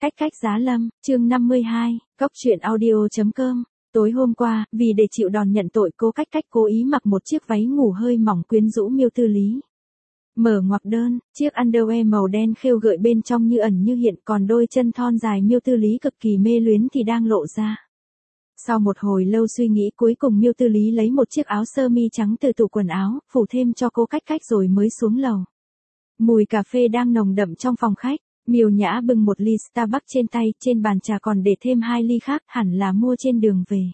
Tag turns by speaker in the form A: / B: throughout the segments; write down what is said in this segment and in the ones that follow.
A: Cách cách giá lâm, chương 52, Cóc truyện audio.com. Tối hôm qua, vì để chịu đòn nhận tội, Cố Cách Cách cố ý mặc một chiếc váy ngủ hơi mỏng quyến rũ Miêu Tư Lý. Mở ngoặc đơn, chiếc underwear màu đen khêu gợi bên trong như ẩn như hiện, còn đôi chân thon dài Miêu Tư Lý cực kỳ mê luyến thì đang lộ ra. Sau một hồi lâu suy nghĩ, cuối cùng Miêu Tư Lý lấy một chiếc áo sơ mi trắng từ tủ quần áo, phủ thêm cho Cố Cách Cách rồi mới xuống lầu. Mùi cà phê đang nồng đậm trong phòng khách. Miêu Nhã bưng một ly Starbucks trên tay, trên bàn trà còn để thêm 2 ly khác, hẳn là mua trên đường về.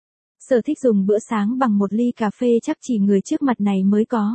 A: Sở thích dùng bữa sáng bằng một ly cà phê chắc chỉ người trước mặt này mới có.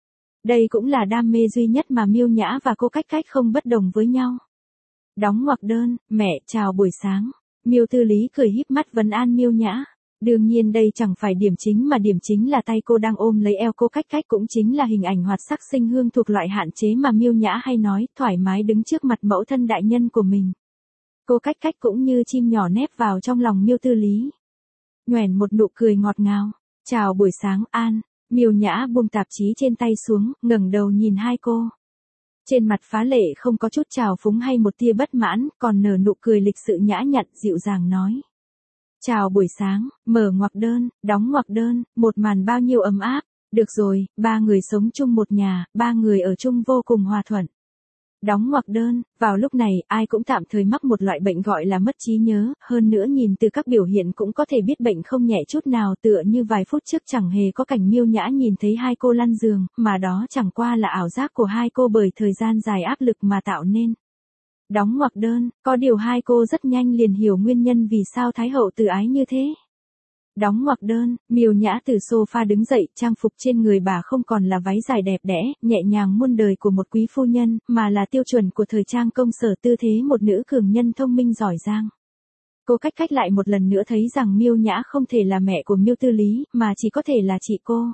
A: Đây cũng là đam mê duy nhất mà Miêu Nhã và Cố Cách Cách không bất đồng với nhau. Đóng ngoặc đơn, mẹ, chào buổi sáng. Miêu Tư Lý cười híp mắt vấn an Miêu Nhã. Đương nhiên đây chẳng phải điểm chính mà điểm chính là tay cô đang ôm lấy eo Cố Cách Cách, cũng chính là hình ảnh hoạt sắc sinh hương thuộc loại hạn chế mà Miêu Nhã hay nói, thoải mái đứng trước mặt mẫu thân đại nhân của mình. Cố Cách Cách cũng như chim nhỏ nép vào trong lòng Miêu Tư Lý. Nhoẻn một nụ cười ngọt ngào. Chào buổi sáng An. Miêu Nhã buông tạp chí trên tay xuống, ngẩng đầu nhìn hai cô. Trên mặt phá lệ không có chút trào phúng hay một tia bất mãn, còn nở nụ cười lịch sự nhã nhặn dịu dàng nói. Chào buổi sáng, mở ngoặc đơn, đóng ngoặc đơn, một màn bao nhiêu ấm áp. Được rồi, 3 người sống chung một nhà, 3 người ở chung vô cùng hòa thuận. Đóng ngoặc đơn, vào lúc này, ai cũng tạm thời mắc một loại bệnh gọi là mất trí nhớ, hơn nữa nhìn từ các biểu hiện cũng có thể biết bệnh không nhẹ chút nào, tựa như vài phút trước chẳng hề có cảnh Miêu Nhã nhìn thấy hai cô lăn giường, mà đó chẳng qua là ảo giác của hai cô bởi thời gian dài áp lực mà tạo nên. Đóng ngoặc đơn, có điều hai cô rất nhanh liền hiểu nguyên nhân vì sao Thái hậu từ ái như thế. Đóng ngoặc đơn, Miêu Nhã từ sofa đứng dậy, trang phục trên người bà không còn là váy dài đẹp đẽ, nhẹ nhàng muôn đời của một quý phu nhân, mà là tiêu chuẩn của thời trang công sở, tư thế một nữ cường nhân thông minh giỏi giang. Cố Cách Cách lại một lần nữa thấy rằng Miêu Nhã không thể là mẹ của Miêu Tư Lý, mà chỉ có thể là chị cô.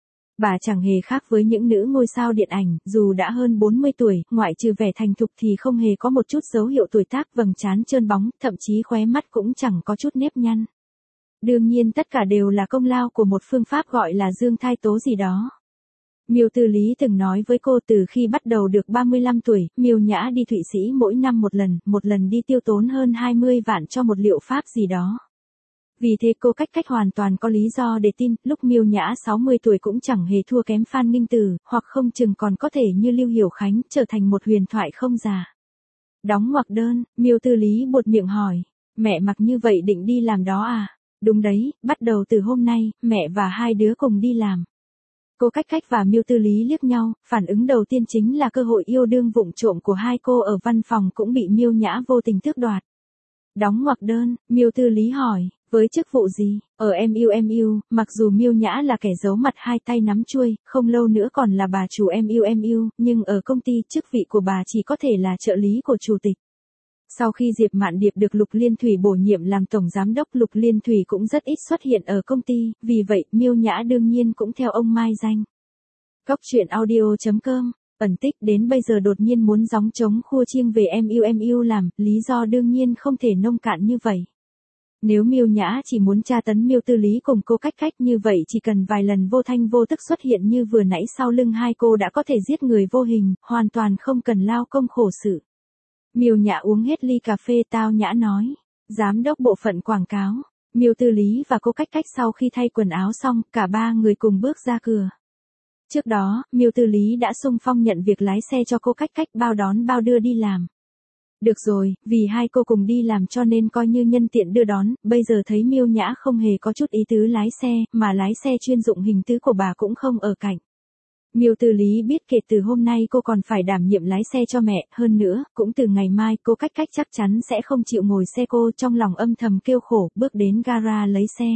A: Bà chẳng hề khác với những nữ ngôi sao điện ảnh, dù đã hơn 40 tuổi, ngoại trừ vẻ thành thục thì không hề có một chút dấu hiệu tuổi tác, vầng trán trơn bóng, thậm chí khóe mắt cũng chẳng có chút nếp nhăn. Đương nhiên tất cả đều là công lao của một phương pháp gọi là dương thai tố gì đó. Miêu Tư Lý từng nói với cô từ khi bắt đầu được 35 tuổi, Miêu Nhã đi Thụy Sĩ mỗi năm một lần đi tiêu tốn hơn 20 vạn cho một liệu pháp gì đó. Vì thế Cố Cách Cách hoàn toàn có lý do để tin, lúc Miêu Nhã 60 tuổi cũng chẳng hề thua kém Phan Nghinh Từ, hoặc không chừng còn có thể như Lưu Hiểu Khánh, trở thành một huyền thoại không già. Đóng ngoặc đơn, Miêu Tư Lý buột miệng hỏi, mẹ mặc như vậy định đi làm đó à? Đúng đấy, bắt đầu từ hôm nay, mẹ và hai đứa cùng đi làm. Cố Cách Cách và Miêu Tư Lý liếc nhau, phản ứng đầu tiên chính là cơ hội yêu đương vụng trộm của hai cô ở văn phòng cũng bị Miêu Nhã vô tình tước đoạt. Đóng ngoặc đơn, Miêu Tư Lý hỏi, với chức vụ gì? Ở MUMU, mặc dù Miêu Nhã là kẻ giấu mặt hai tay nắm chuôi, không lâu nữa còn là bà chủ MUMU, nhưng ở công ty, chức vị của bà chỉ có thể là trợ lý của chủ tịch. Sau khi Diệp Mạn Điệp được Lục Liên Thủy bổ nhiệm làm tổng giám đốc, Lục Liên Thủy cũng rất ít xuất hiện ở công ty, vì vậy Miêu Nhã đương nhiên cũng theo ông mai danh. Cóc truyện audio.com. Ẩn tích đến bây giờ đột nhiên muốn gióng trống khua chiêng về MUMU làm, lý do đương nhiên không thể nông cạn như vậy. Nếu Miêu Nhã chỉ muốn tra tấn Miêu Tư Lý cùng Cố Cách Cách như vậy, chỉ cần vài lần vô thanh vô tức xuất hiện như vừa nãy sau lưng hai cô đã có thể giết người vô hình, hoàn toàn không cần lao công khổ sự. Miêu Nhã uống hết ly cà phê tao nhã nói. Giám đốc bộ phận quảng cáo. Miêu Tư Lý và Cố Cách Cách sau khi thay quần áo xong, cả ba người cùng bước ra cửa. Trước đó, Miêu Tư Lý đã xung phong nhận việc lái xe cho Cố Cách Cách, bao đón bao đưa đi làm. Được rồi, vì hai cô cùng đi làm cho nên coi như nhân tiện đưa đón, bây giờ thấy Miêu Nhã không hề có chút ý tứ lái xe, mà lái xe chuyên dụng hình tứ của bà cũng không ở cạnh. Miêu Tư Lý biết kể từ hôm nay cô còn phải đảm nhiệm lái xe cho mẹ, hơn nữa, cũng từ ngày mai Cố Cách Cách chắc chắn sẽ không chịu ngồi xe cô, trong lòng âm thầm kêu khổ, bước đến gara lấy xe.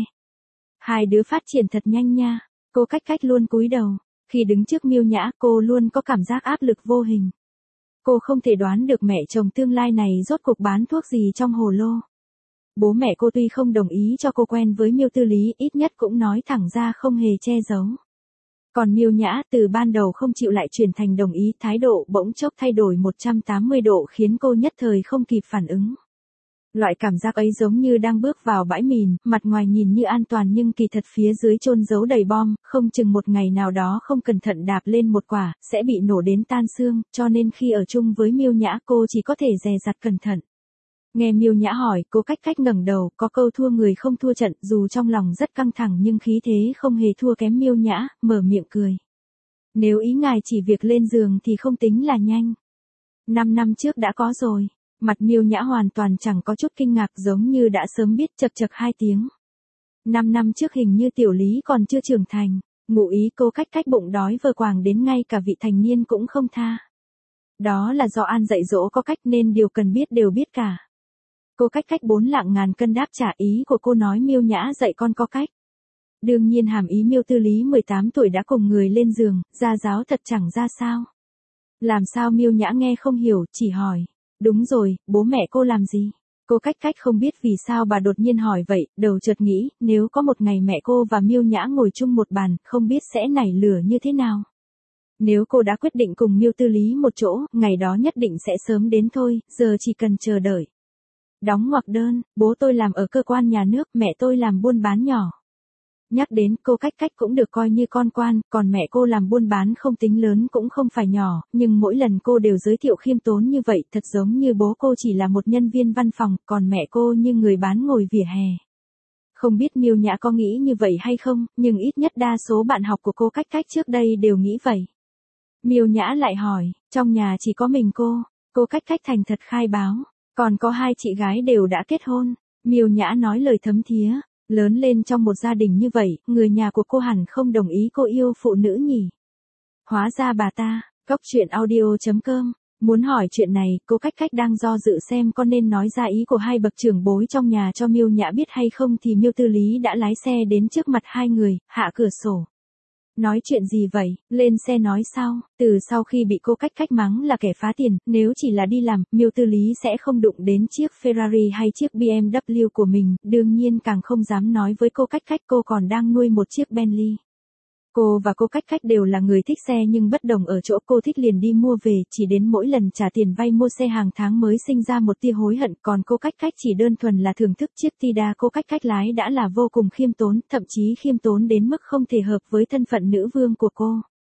A: Hai đứa phát triển thật nhanh nha. Cố Cách Cách luôn cúi đầu. Khi đứng trước Miêu Nhã, cô luôn có cảm giác áp lực vô hình. Cô không thể đoán được mẹ chồng tương lai này rốt cuộc bán thuốc gì trong hồ lô. Bố mẹ cô tuy không đồng ý cho cô quen với Miêu Tư Lý, ít nhất cũng nói thẳng ra không hề che giấu. Còn Miêu Nhã từ ban đầu không chịu lại chuyển thành đồng ý, thái độ bỗng chốc thay đổi 180 độ khiến cô nhất thời không kịp phản ứng. Loại cảm giác ấy giống như đang bước vào bãi mìn, mặt ngoài nhìn như an toàn nhưng kỳ thật phía dưới chôn giấu đầy bom, không chừng một ngày nào đó không cẩn thận đạp lên một quả, sẽ bị nổ đến tan xương, cho nên khi ở chung với Miêu Nhã cô chỉ có thể dè dặt cẩn thận. Nghe Miêu Nhã hỏi, Cố Cách Cách ngẩng đầu, có câu thua người không thua trận, dù trong lòng rất căng thẳng nhưng khí thế không hề thua kém Miêu Nhã, mở miệng cười. Nếu ý ngài chỉ việc lên giường thì không tính là nhanh. 5 năm trước đã có rồi. Mặt Miêu Nhã hoàn toàn chẳng có chút kinh ngạc, giống như đã sớm biết, chậc chậc 2 tiếng. 5 năm trước hình như Tiểu Lý còn chưa trưởng thành. Ngụ ý Cố Cách Cách bụng đói vờ quàng đến ngay cả vị thành niên cũng không tha. Đó là do An dạy dỗ Cố Cách nên điều cần biết đều biết cả. Cố Cách Cách 4 lạng ngàn cân đáp trả, ý của cô nói Miêu Nhã dạy con Cố Cách. Đương nhiên hàm ý Miêu Tư Lý 18 tuổi đã cùng người lên giường, gia giáo thật chẳng ra sao. Làm sao Miêu Nhã nghe không hiểu, chỉ hỏi. Đúng rồi, bố mẹ cô làm gì? Cố Cách Cách không biết vì sao bà đột nhiên hỏi vậy, đầu chợt nghĩ, nếu có một ngày mẹ cô và Miêu Nhã ngồi chung một bàn, không biết sẽ nảy lửa như thế nào. Nếu cô đã quyết định cùng Miêu Tư Lý một chỗ, ngày đó nhất định sẽ sớm đến thôi, giờ chỉ cần chờ đợi. Đóng ngoặc đơn, bố tôi làm ở cơ quan nhà nước, mẹ tôi làm buôn bán nhỏ. Nhắc đến Cố Cách Cách cũng được coi như con quan, còn mẹ cô làm buôn bán không tính lớn cũng không phải nhỏ, nhưng mỗi lần cô đều giới thiệu khiêm tốn như vậy, thật giống như bố cô chỉ là một nhân viên văn phòng, còn mẹ cô như người bán ngồi vỉa hè. Không biết Miêu Nhã có nghĩ như vậy hay không, nhưng ít nhất đa số bạn học của Cố Cách Cách trước đây đều nghĩ vậy. Miêu Nhã lại hỏi, trong nhà chỉ có mình cô. Cố Cách Cách thành thật khai báo, còn có 2 chị gái đều đã kết hôn. Miêu Nhã nói lời thấm thía. Lớn lên trong một gia đình như vậy, người nhà của cô hẳn không đồng ý cô yêu phụ nữ nhỉ. Hóa ra bà ta, Cóc Truyện Audio.com. Muốn hỏi chuyện này, Cố Cách Cách đang do dự xem có nên nói ra ý của 2 bậc trưởng bối trong nhà cho Miêu Nhã biết hay không thì Miêu Tư Lý đã lái xe đến trước mặt 2 người, hạ cửa sổ. Nói chuyện gì vậy, lên xe nói sau. Từ sau khi bị Cố Cách Cách mắng là kẻ phá tiền, nếu chỉ là đi làm, Miêu Tư Lý sẽ không đụng đến chiếc Ferrari hay chiếc BMW của mình, đương nhiên càng không dám nói với Cố Cách Cách cô còn đang nuôi một chiếc Bentley. Cô và Cố Cách Cách đều là người thích xe nhưng bất đồng ở chỗ cô thích liền đi mua về, chỉ đến mỗi lần trả tiền vay mua xe hàng tháng mới sinh ra một tia hối hận, còn Cố Cách Cách chỉ đơn thuần là thưởng thức chiếc Tida Cố Cách Cách lái đã là vô cùng khiêm tốn, thậm chí khiêm tốn đến mức không thể hợp với thân phận nữ vương của cô.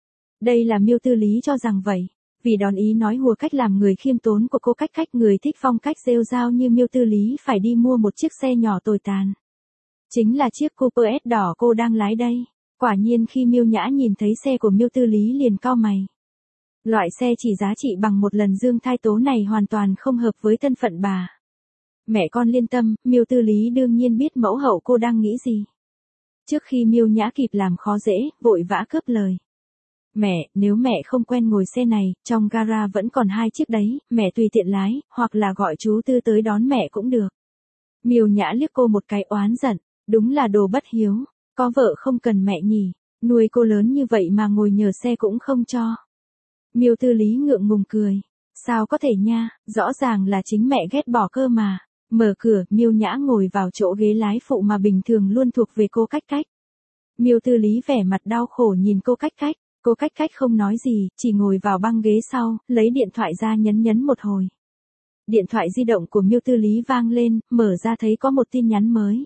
A: Đây là Miêu Tư Lý cho rằng vậy. Vì đón ý nói hùa cách làm người khiêm tốn của Cố Cách Cách, người thích phong cách rêu rao như Miêu Tư Lý phải đi mua một chiếc xe nhỏ tồi tàn. Chính là chiếc Cooper S đỏ cô đang lái đây. Quả nhiên khi Miêu Nhã nhìn thấy xe của Miêu Tư Lý liền cau mày. Loại xe chỉ giá trị bằng một lần dương thai tố này hoàn toàn không hợp với thân phận bà. Mẹ con liên tâm, Miêu Tư Lý đương nhiên biết mẫu hậu cô đang nghĩ gì. Trước khi Miêu Nhã kịp làm khó dễ, vội vã cướp lời. Mẹ, nếu mẹ không quen ngồi xe này, trong gara vẫn còn 2 chiếc đấy, mẹ tùy tiện lái, hoặc là gọi chú Tư tới đón mẹ cũng được. Miêu Nhã liếc cô một cái oán giận, đúng là đồ bất hiếu. Có vợ không cần mẹ nhỉ, nuôi cô lớn như vậy mà ngồi nhờ xe cũng không cho. Miêu Tư Lý ngượng ngùng cười. Sao có thể nha, rõ ràng là chính mẹ ghét bỏ cơ mà. Mở cửa, Miêu Nhã ngồi vào chỗ ghế lái phụ mà bình thường luôn thuộc về Cố Cách Cách. Miêu Tư Lý vẻ mặt đau khổ nhìn Cố Cách Cách. Cố Cách Cách không nói gì, chỉ ngồi vào băng ghế sau, lấy điện thoại ra nhấn một hồi. Điện thoại di động của Miêu Tư Lý vang lên, mở ra thấy có một tin nhắn mới.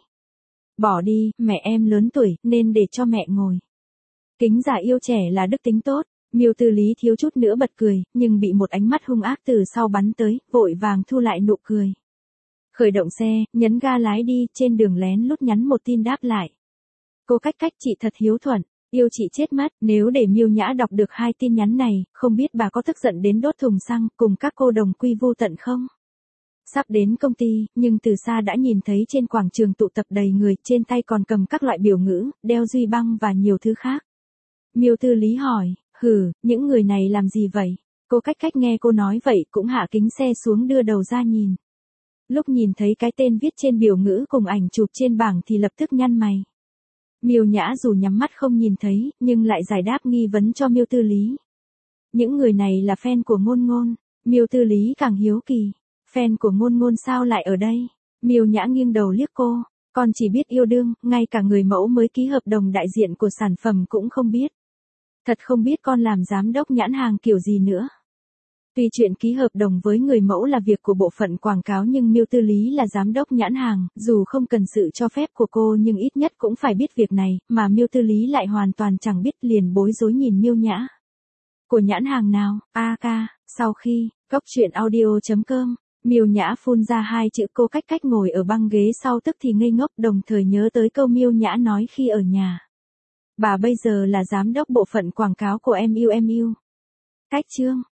A: Bỏ đi, mẹ em lớn tuổi, nên để cho mẹ ngồi. Kính già yêu trẻ là đức tính tốt. Miêu Tư Lý thiếu chút nữa bật cười, nhưng bị một ánh mắt hung ác từ sau bắn tới, vội vàng thu lại nụ cười. Khởi động xe, nhấn ga lái đi, trên đường lén lút nhắn một tin đáp lại. Cố Cách Cách chị thật hiếu thuận, yêu chị chết mất, nếu để Miêu Nhã đọc được 2 tin nhắn này, không biết bà có tức giận đến đốt thùng xăng, cùng các cô đồng quy vu tận không? Sắp đến công ty, nhưng từ xa đã nhìn thấy trên quảng trường tụ tập đầy người, trên tay còn cầm các loại biểu ngữ, đeo duy băng và nhiều thứ khác. Miêu Tư Lý hỏi, những người này làm gì vậy? Cố Cách Cách nghe cô nói vậy cũng hạ kính xe xuống đưa đầu ra nhìn. Lúc nhìn thấy cái tên viết trên biểu ngữ cùng ảnh chụp trên bảng thì lập tức nhăn mày. Miêu Nhã dù nhắm mắt không nhìn thấy, nhưng lại giải đáp nghi vấn cho Miêu Tư Lý. Những người này là fan của Ngôn Ngôn. Miêu Tư Lý càng hiếu kỳ. Fan của Ngôn Ngôn sao lại ở đây? Miêu Nhã nghiêng đầu liếc cô, con chỉ biết yêu đương, ngay cả người mẫu mới ký hợp đồng đại diện của sản phẩm cũng không biết. Thật không biết con làm giám đốc nhãn hàng kiểu gì nữa. Tuy chuyện ký hợp đồng với người mẫu là việc của bộ phận quảng cáo nhưng Miêu Tư Lý là giám đốc nhãn hàng, dù không cần sự cho phép của cô nhưng ít nhất cũng phải biết việc này, mà Miêu Tư Lý lại hoàn toàn chẳng biết liền bối rối nhìn Miêu Nhã. Của nhãn hàng nào? Sau khi, Cóc Truyện Audio.com Miêu Nhã phun ra hai chữ cô cách cách ngồi ở băng ghế sau tức thì ngây ngốc, đồng thời nhớ tới câu Miêu Nhã nói khi ở nhà. Bà bây giờ là giám đốc bộ phận quảng cáo của Em Yêu. Cách chương